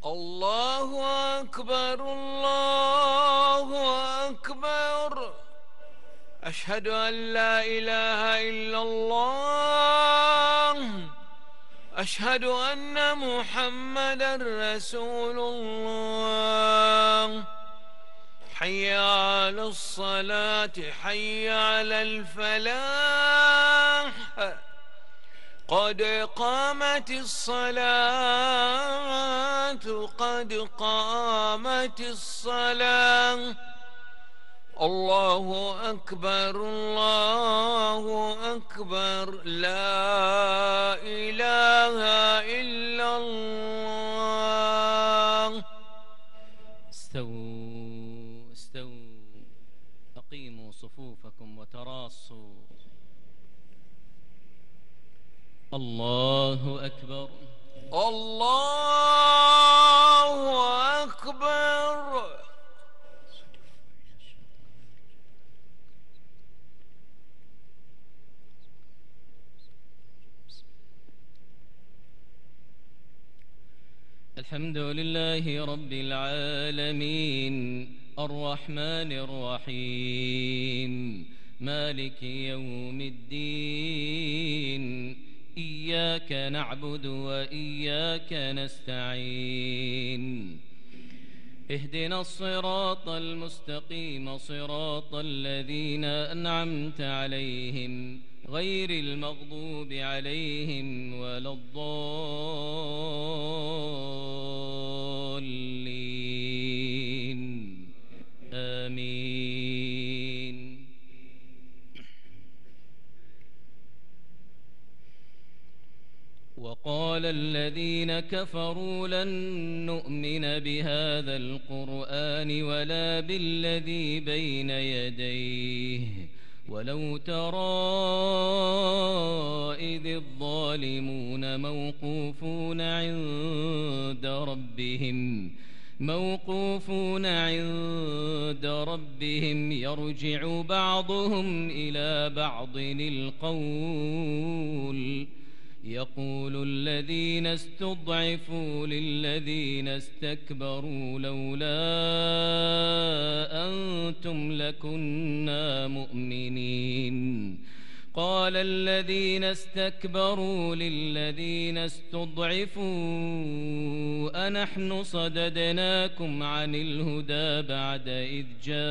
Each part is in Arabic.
الله أكبر الله أكبر. أشهد أن لا إله إلا الله. أشهد أن محمدا رسول الله. حي على الصلاة حي على الفلاح. قد قامت الصلاة قد قامت الصلاة. الله أكبر الله أكبر. لا إله إلا الله. استووا استووا، أقيموا صفوفكم وتراصوا. الله أكبر الله أكبر. الحمد لله رب العالمين، الرحمن الرحيم، مالك يوم الدين. إياك نعبد وإياك نستعين. اهدنا الصراط المستقيم، صراط الذين أنعمت عليهم غير المغضوب عليهم ولا الضالين. آمين. وقال الذين كفروا لن نؤمن بهذا القرآن ولا بالذي بين يديه ولو ترى إذ الظالمون موقوفون عند ربهم يرجع بعضهم إلى بعض القول. يقول الذين استضعفوا للذين استكبروا لولا أنتم لكنا مؤمنين. قال الذين استكبروا للذين استضعفوا أنحن صددناكم عن الهدى بعد إذ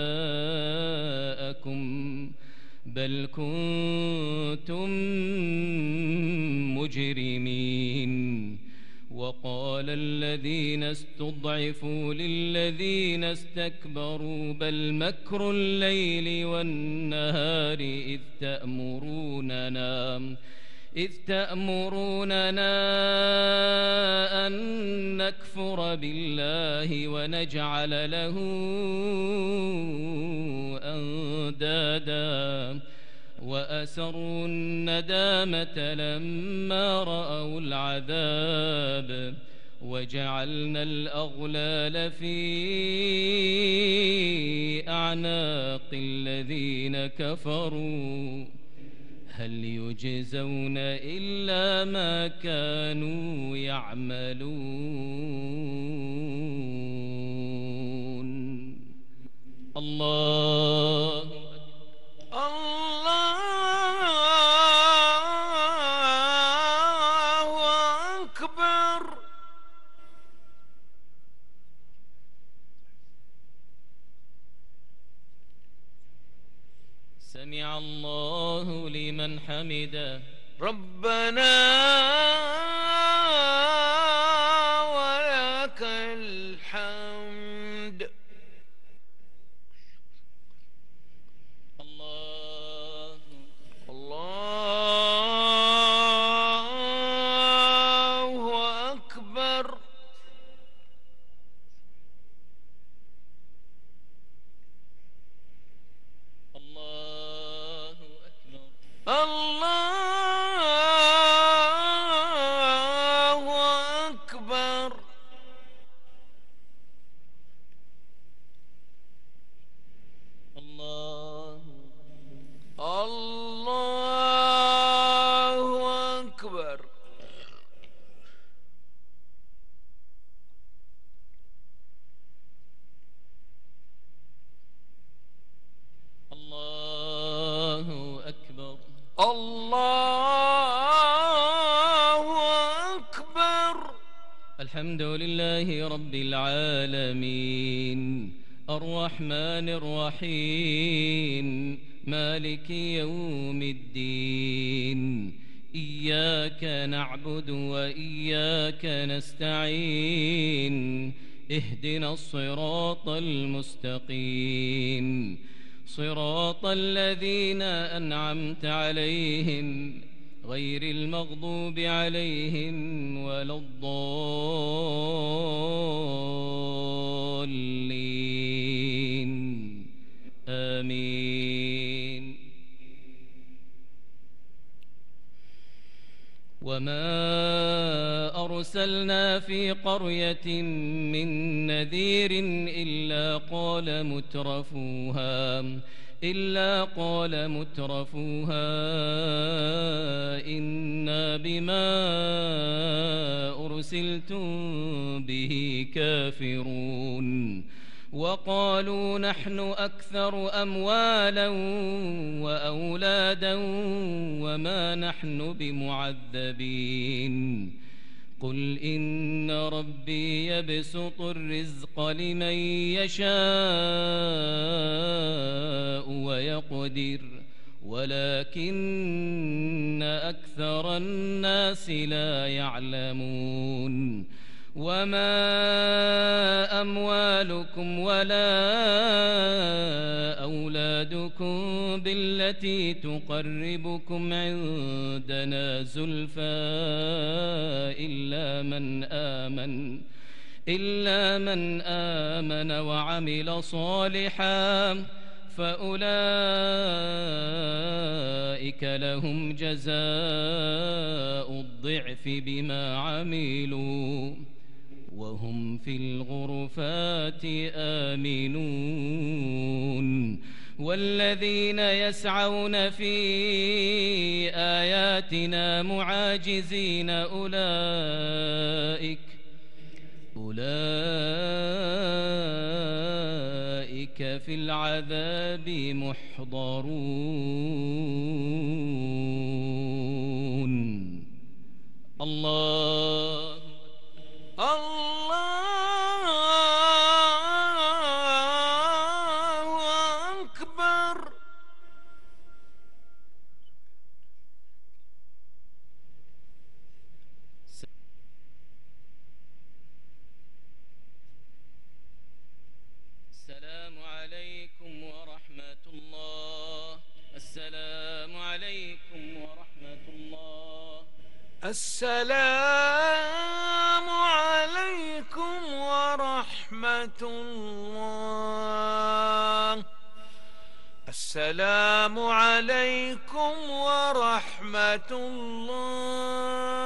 جاءكم بل كنتم مجرمين. وقال الذين استضعفوا للذين استكبروا بل مكر الليل والنهار إذ تأمروننا أن نكفر بالله ونجعل له أندادا وأسروا الندامة لما رأوا العذاب وجعلنا الأغلال في أعناق الذين كفروا هل يجزون إلا ما كانوا يعملون. الله أكبر. سمع الله لمن حمده. ربنا ولك الحمد. الله أكبر. الله أكبر. الله الحمد لله رب العالمين الرحمن الرحيم مالك يوم الدين إياك نعبد وإياك نستعين اهدنا الصراط المستقيم صراط الذين أنعمت عليهم غير المغضوب عليهم ولا الضالين آمين. وما أرسلنا في قرية من نذير إلا قال مترفوها إنا بما أرسلتم به كافرون وقالوا نحن أكثر أموالا وأولادا وما نحن بمعذبين قل إن ربي يبسط الرزق لمن يشاء ويقدر ولكن أكثر الناس لا يعلمون وما أموالكم ولا أولادكم بالتي تقربكم عندنا زلفى إلا من آمن وعمل صالحا فأولئك لهم جزاء الضعف بما عملوا وهم في الغرفات آمنون والذين يسعون في آياتنا معاجزين أولئك في العذاب محضرون. الله أكبر. السلام عليكم ورحمة الله. السلام عليكم ورحمة الله. السلام عليكم ورحمة الله. السلام عليكم ورحمة الله.